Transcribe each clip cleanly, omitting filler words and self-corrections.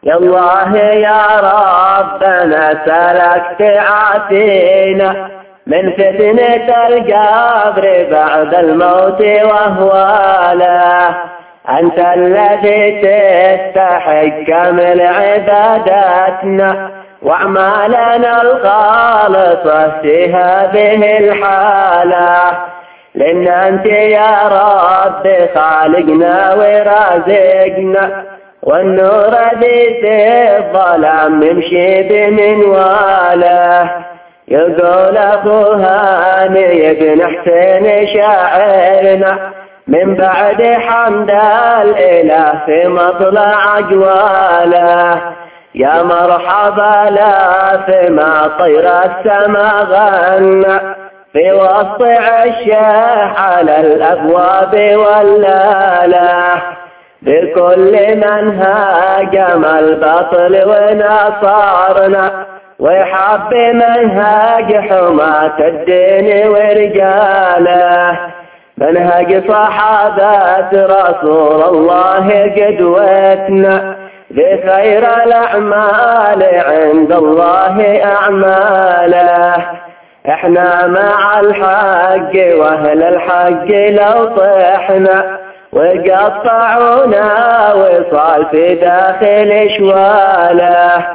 يا الله يا ربنا سلك تعافينا من فتنة القبر بعد الموت وأهواله. أنت الذي تستحق كامل عبادتنا وأعمالنا الخالصة فيها به الحالة، لأن أنت يا رب خالقنا ورازقنا، والنور ذي في الظلام نمشي بمنواله. يقول أخو هاني بن حسين شاعرنا من بعد حمد الإله في مطلع أجواله، يا مرحبا لا فيما طير السما غنى في وسط عشه على الأبواب واللاله، بكل من هاجم الباطل ونصارنا ويحب منهج حماة الدين ورجاله. منهج صحابة رسول الله قدوتنا بخير الأعمال عند الله أعماله. احنا مع الحق واهل الحق لو طحنا وقطعونا وصال في داخل شواله.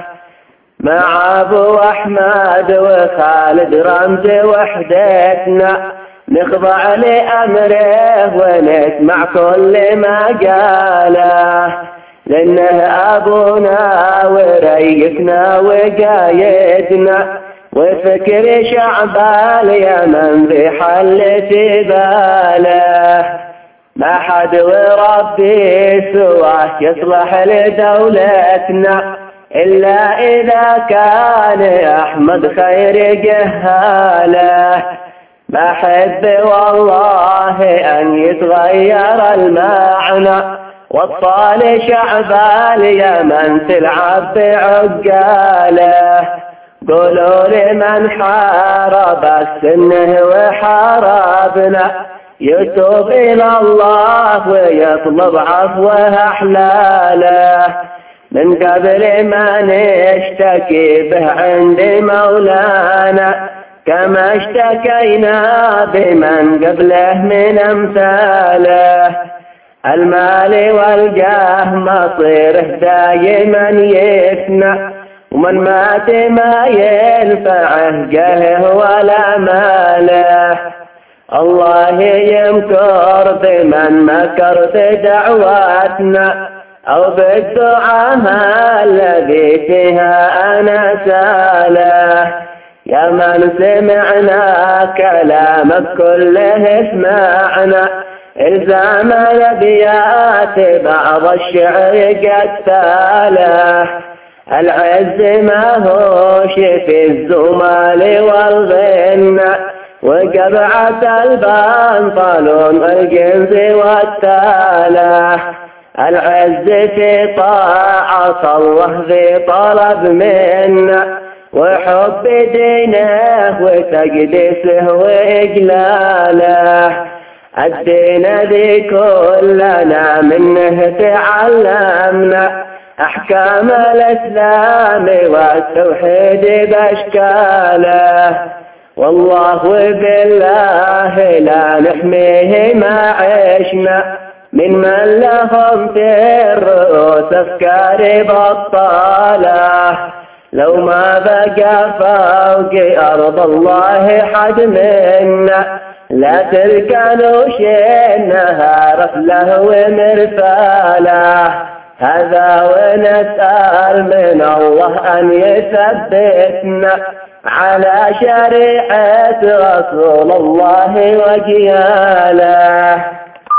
مع ابو احمد وخالد رمز وحدتنا نخضع لامره ونسمع كل ما قاله، لانه ابونا وريتنا وقايدنا وفكر شعب اليمن بحل في باله. ما حد وربي سواه يصلح لدولتنا إلا إذا كان أحمد خير جهاله. بحب والله أن يتغير المعنى والطال شعب اليمن تلعب بعقاله. قولوا لمن حارب السنه وحاربنا يتوب إلى الله ويطلب عفوه أحلاله، من قبل ما نشتكي به عند مولانا كما اشتكينا بمن قبله من أمثاله. المال والجاه مصيره دايما يفنى، ومن مات ما ينفعه جاهه ولا ماله. الله يمكر بمن مكر بدعواتنا أو بالدعاء الذي فيها أنا ساله. يا من سمعنا كلامك كله اسمعنا، إلزام الأبيات بعض الشعر قد تاله. العز ما هوش في الزمال والغنى وقبعة البنطلون الجنس والتاله. العز في طاعة الله في طلب منا وحب دينه وتقديسه وإجلاله. الدين ذي كلنا منه تعلمنا أحكام الإسلام والتوحيد بأشكاله. والله وبالله لا نحميه ما عشنا من لهم في الرؤوس أفكار بطالة. لو ما بقى فوق أرض الله حد منا لا تركنوا شيء نهار له ومرفاله. هذا ونسأل من الله أن يثبتنا على شريعة رسول الله وجياله.